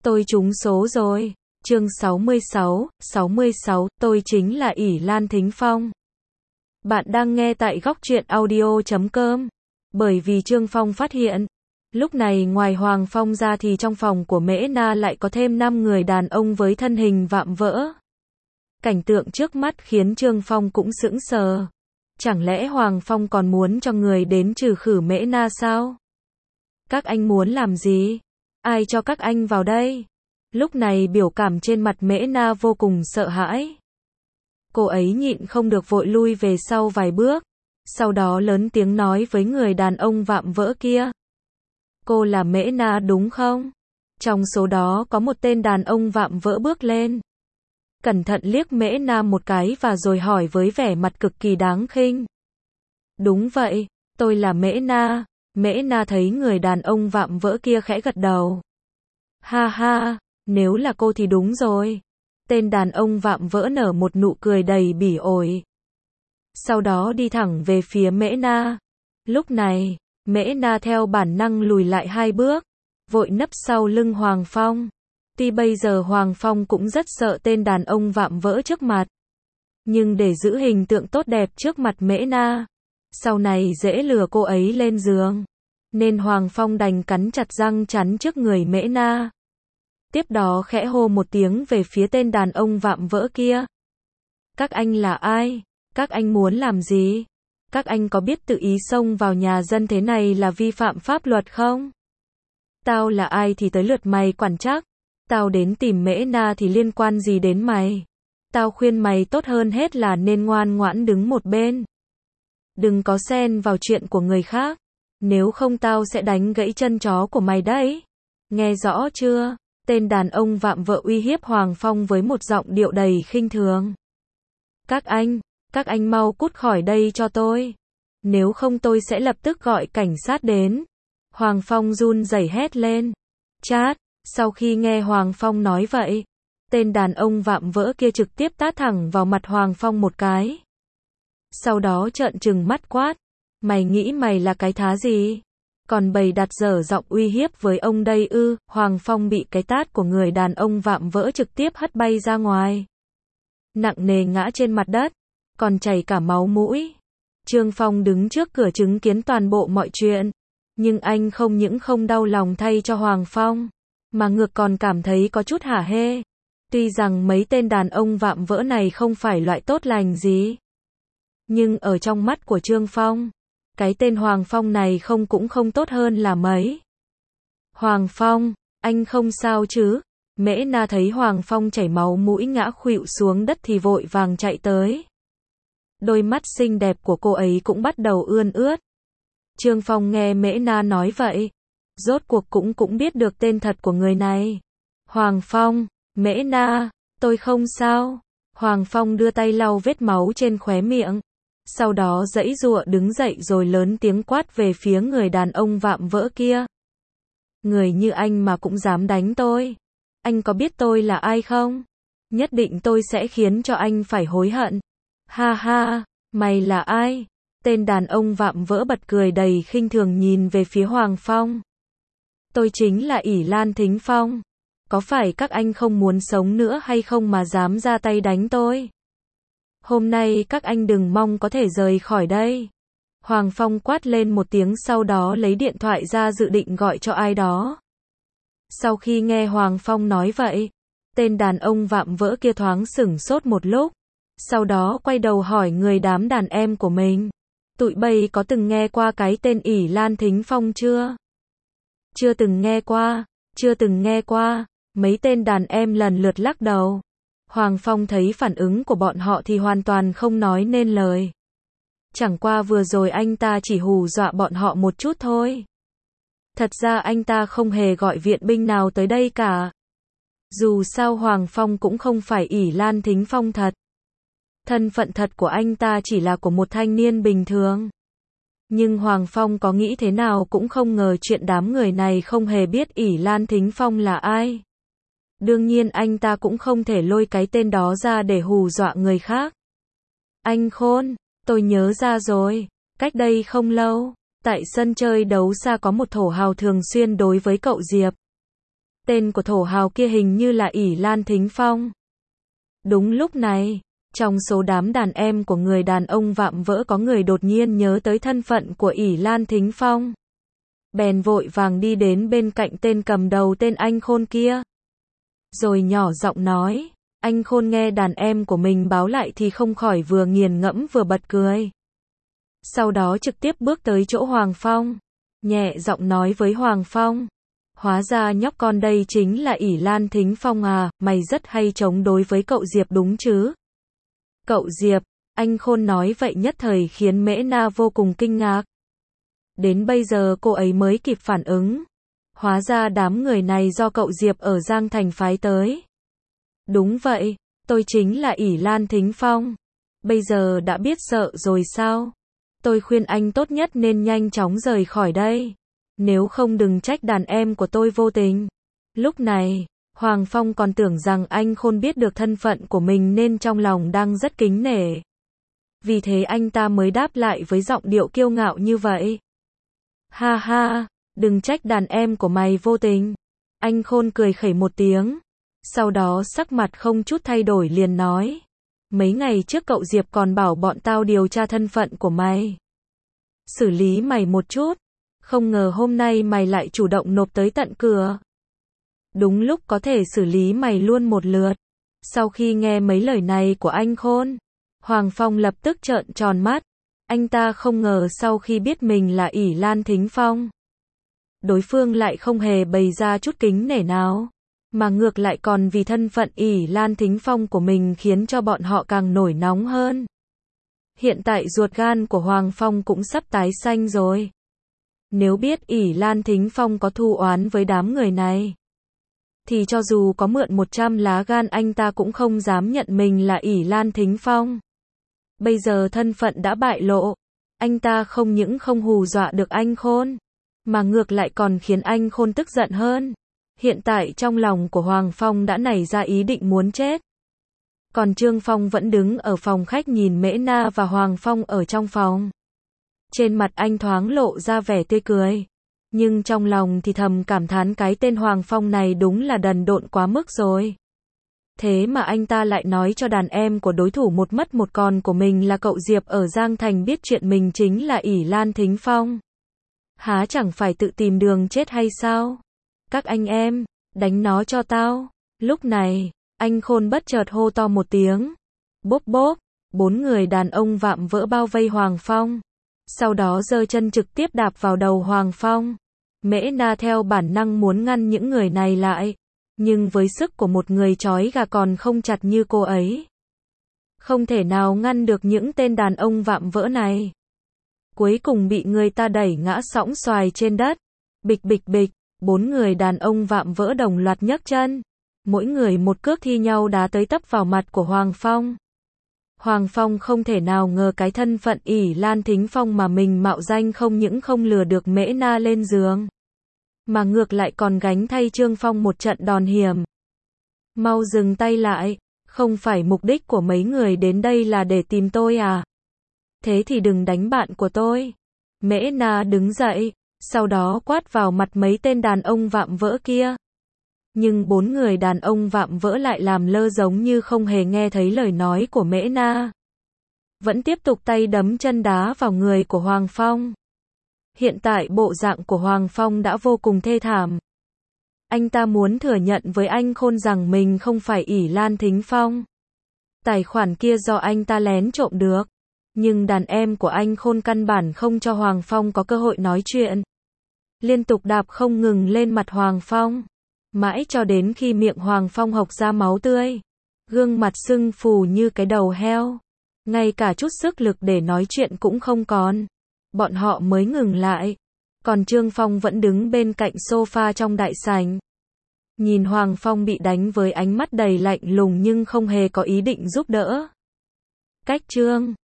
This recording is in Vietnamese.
Tôi trúng số rồi. Chương 66, tôi chính là ỷ Lan Thính Phong. Bạn đang nghe tại góc truyện audio.com. Bởi vì Trương Phong phát hiện, lúc này ngoài Hoàng Phong ra thì trong phòng của Mễ Na lại có thêm 5 người đàn ông với thân hình vạm vỡ. Cảnh tượng trước mắt khiến Trương Phong cũng sững sờ. Chẳng lẽ Hoàng Phong còn muốn cho người đến trừ khử Mễ Na sao? Các anh muốn làm gì? Ai cho các anh vào đây? Lúc này biểu cảm trên mặt Mễ Na vô cùng sợ hãi. Cô ấy nhịn không được vội lui về sau vài bước, sau đó lớn tiếng nói với người đàn ông vạm vỡ kia. Cô là Mễ Na đúng không? Trong số đó có một tên đàn ông vạm vỡ bước lên. Cẩn thận liếc Mễ Na một cái và rồi hỏi với vẻ mặt cực kỳ đáng khinh. Đúng vậy, tôi là Mễ Na. Mễ Na thấy người đàn ông vạm vỡ kia khẽ gật đầu. Ha ha, nếu là cô thì đúng rồi. Tên đàn ông vạm vỡ nở một nụ cười đầy bỉ ổi. Sau đó đi thẳng về phía Mễ Na. Lúc này, Mễ Na theo bản năng lùi lại 2 bước, vội nấp sau lưng Hoàng Phong. Tuy bây giờ Hoàng Phong cũng rất sợ tên đàn ông vạm vỡ trước mặt, nhưng để giữ hình tượng tốt đẹp trước mặt Mễ Na, sau này dễ lừa cô ấy lên giường, nên Hoàng Phong đành cắn chặt răng chắn trước người Mễ Na. Tiếp đó khẽ hô một tiếng về phía tên đàn ông vạm vỡ kia. Các anh là ai? Các anh muốn làm gì? Các anh có biết tự ý xông vào nhà dân thế này là vi phạm pháp luật không? Tao là ai thì tới lượt mày quản trách. Tao đến tìm Mễ Na thì liên quan gì đến mày? Tao khuyên mày tốt hơn hết là nên ngoan ngoãn đứng một bên. Đừng có xen vào chuyện của người khác. Nếu không tao sẽ đánh gãy chân chó của mày đấy. Nghe rõ chưa? Tên đàn ông vạm vỡ uy hiếp Hoàng Phong với một giọng điệu đầy khinh thường. Các anh mau cút khỏi đây cho tôi. Nếu không tôi sẽ lập tức gọi cảnh sát đến. Hoàng Phong run rẩy hét lên. Chát, sau khi nghe Hoàng Phong nói vậy, tên đàn ông vạm vỡ kia trực tiếp tát thẳng vào mặt Hoàng Phong một cái. Sau đó trợn trừng mắt quát. Mày nghĩ mày là cái thá gì? Còn bày đặt dở giọng uy hiếp với ông đây ư? Hoàng Phong bị cái tát của người đàn ông vạm vỡ trực tiếp hất bay ra ngoài. Nặng nề ngã trên mặt đất, còn chảy cả máu mũi. Trương Phong đứng trước cửa chứng kiến toàn bộ mọi chuyện. Nhưng anh không những không đau lòng thay cho Hoàng Phong, mà ngược còn cảm thấy có chút hả hê. Tuy rằng mấy tên đàn ông vạm vỡ này không phải loại tốt lành gì, nhưng ở trong mắt của Trương Phong, cái tên Hoàng Phong này cũng không tốt hơn là mấy. Hoàng Phong, anh không sao chứ? Mễ Na thấy Hoàng Phong chảy máu mũi ngã khuỵu xuống đất thì vội vàng chạy tới. Đôi mắt xinh đẹp của cô ấy cũng bắt đầu ươn ướt. Trương Phong nghe Mễ Na nói vậy, rốt cuộc cũng biết được tên thật của người này. Hoàng Phong, Mễ Na, tôi không sao. Hoàng Phong đưa tay lau vết máu trên khóe miệng. Sau đó giãy giụa đứng dậy rồi lớn tiếng quát về phía người đàn ông vạm vỡ kia. Người như anh mà cũng dám đánh tôi. Anh có biết tôi là ai không? Nhất định tôi sẽ khiến cho anh phải hối hận. Ha ha, mày là ai? Tên đàn ông vạm vỡ bật cười đầy khinh thường nhìn về phía Hoàng Phong. Tôi chính là ỷ Lan Thính Phong. Có phải các anh không muốn sống nữa hay không mà dám ra tay đánh tôi? Hôm nay các anh đừng mong có thể rời khỏi đây. Hoàng Phong quát lên một tiếng sau đó lấy điện thoại ra dự định gọi cho ai đó. Sau khi nghe Hoàng Phong nói vậy, tên đàn ông vạm vỡ kia thoáng sửng sốt một lúc. Sau đó quay đầu hỏi người đám đàn em của mình. Tụi bay có từng nghe qua cái tên ỷ Lan Thính Phong chưa? Chưa từng nghe qua. Mấy tên đàn em lần lượt lắc đầu. Hoàng Phong thấy phản ứng của bọn họ thì hoàn toàn không nói nên lời. Chẳng qua vừa rồi anh ta chỉ hù dọa bọn họ một chút thôi. Thật ra anh ta không hề gọi viện binh nào tới đây cả. Dù sao Hoàng Phong cũng không phải ỷ Lan Thính Phong thật. Thân phận thật của anh ta chỉ là của một thanh niên bình thường. Nhưng Hoàng Phong có nghĩ thế nào cũng không ngờ chuyện đám người này không hề biết ỷ Lan Thính Phong là ai. Đương nhiên anh ta cũng không thể lôi cái tên đó ra để hù dọa người khác. Anh khôn, tôi nhớ ra rồi. Cách đây không lâu, tại sân chơi đấu xa có một thổ hào thường xuyên đối với cậu Diệp. Tên của thổ hào kia hình như là ỷ Lan Thính Phong. Đúng lúc này, trong số đám đàn em của người đàn ông vạm vỡ có người đột nhiên nhớ tới thân phận của ỷ Lan Thính Phong. Bèn vội vàng đi đến bên cạnh tên cầm đầu tên anh Khôn kia. Rồi nhỏ giọng nói, anh Khôn nghe đàn em của mình báo lại thì không khỏi vừa nghiền ngẫm vừa bật cười. Sau đó trực tiếp bước tới chỗ Hoàng Phong, nhẹ giọng nói với Hoàng Phong. Hóa ra nhóc con đây chính là ỷ Lan Thính Phong à, mày rất hay chống đối với cậu Diệp đúng chứ? Cậu Diệp, anh Khôn nói vậy nhất thời khiến Mễ Na vô cùng kinh ngạc. Đến bây giờ cô ấy mới kịp phản ứng. Hóa ra đám người này do cậu Diệp ở Giang Thành phái tới. Đúng vậy, tôi chính là ỷ Lan Thính Phong. Bây giờ đã biết sợ rồi sao? Tôi khuyên anh tốt nhất nên nhanh chóng rời khỏi đây. Nếu không đừng trách đàn em của tôi vô tình. Lúc này, Hoàng Phong còn tưởng rằng anh Khôn biết được thân phận của mình nên trong lòng đang rất kính nể. Vì thế anh ta mới đáp lại với giọng điệu kiêu ngạo như vậy. Ha ha, đừng trách đàn em của mày vô tình. Anh Khôn cười khẩy một tiếng. Sau đó sắc mặt không chút thay đổi liền nói. Mấy ngày trước cậu Diệp còn bảo bọn tao điều tra thân phận của mày. Xử lý mày một chút. Không ngờ hôm nay mày lại chủ động nộp tới tận cửa. Đúng lúc có thể xử lý mày luôn một lượt. Sau khi nghe mấy lời này của anh Khôn, Hoàng Phong lập tức trợn tròn mắt. Anh ta không ngờ sau khi biết mình là ỷ Lan Thính Phong, đối phương lại không hề bày ra chút kính nể nào, mà ngược lại còn vì thân phận ỷ Lan Thính Phong của mình khiến cho bọn họ càng nổi nóng hơn. Hiện tại ruột gan của Hoàng Phong cũng sắp tái xanh rồi. Nếu biết ỷ Lan Thính Phong có thù oán với đám người này, thì cho dù có mượn 100 lá gan anh ta cũng không dám nhận mình là ỷ Lan Thính Phong. Bây giờ thân phận đã bại lộ, anh ta không những không hù dọa được anh Khôn, mà ngược lại còn khiến anh Khôn tức giận hơn. Hiện tại trong lòng của Hoàng Phong đã nảy ra ý định muốn chết. Còn Trương Phong vẫn đứng ở phòng khách nhìn Mễ Na và Hoàng Phong ở trong phòng. Trên mặt anh thoáng lộ ra vẻ tươi cười. Nhưng trong lòng thì thầm cảm thán cái tên Hoàng Phong này đúng là đần độn quá mức rồi. Thế mà anh ta lại nói cho đàn em của đối thủ một mất một còn của mình là cậu Diệp ở Giang Thành biết chuyện mình chính là ỷ Lan Thính Phong. Há chẳng phải tự tìm đường chết hay sao? Các anh em, đánh nó cho tao. Lúc này, anh Khôn bất chợt hô to một tiếng. Bốp bốp, 4 người đàn ông vạm vỡ bao vây Hoàng Phong. Sau đó giơ chân trực tiếp đạp vào đầu Hoàng Phong. Mễ Na theo bản năng muốn ngăn những người này lại. Nhưng với sức của một người trói gà còn không chặt như cô ấy, không thể nào ngăn được những tên đàn ông vạm vỡ này. Cuối cùng bị người ta đẩy ngã sõng xoài trên đất. Bịch bịch bịch, 4 người đàn ông vạm vỡ đồng loạt nhấc chân. Mỗi người một cước thi nhau đá tới tấp vào mặt của Hoàng Phong. Hoàng Phong không thể nào ngờ cái thân phận ỷ Lan Thính Phong mà mình mạo danh không những không lừa được Mễ Na lên giường, mà ngược lại còn gánh thay Trương Phong một trận đòn hiểm. Mau dừng tay lại, không phải mục đích của mấy người đến đây là để tìm tôi à? Thế thì đừng đánh bạn của tôi. Mễ Na đứng dậy, sau đó quát vào mặt mấy tên đàn ông vạm vỡ kia. Nhưng 4 người đàn ông vạm vỡ lại làm lơ giống như không hề nghe thấy lời nói của Mễ Na. Vẫn tiếp tục tay đấm chân đá vào người của Hoàng Phong. Hiện tại bộ dạng của Hoàng Phong đã vô cùng thê thảm. Anh ta muốn thừa nhận với anh Khôn rằng mình không phải ỷ Lan Thính Phong. Tài khoản kia do anh ta lén trộm được. Nhưng đàn em của anh Khôn căn bản không cho Hoàng Phong có cơ hội nói chuyện. Liên tục đạp không ngừng lên mặt Hoàng Phong. Mãi cho đến khi miệng Hoàng Phong hộc ra máu tươi. Gương mặt sưng phù như cái đầu heo. Ngay cả chút sức lực để nói chuyện cũng không còn. Bọn họ mới ngừng lại. Còn Trương Phong vẫn đứng bên cạnh sofa trong đại sảnh. Nhìn Hoàng Phong bị đánh với ánh mắt đầy lạnh lùng nhưng không hề có ý định giúp đỡ. Cách Trương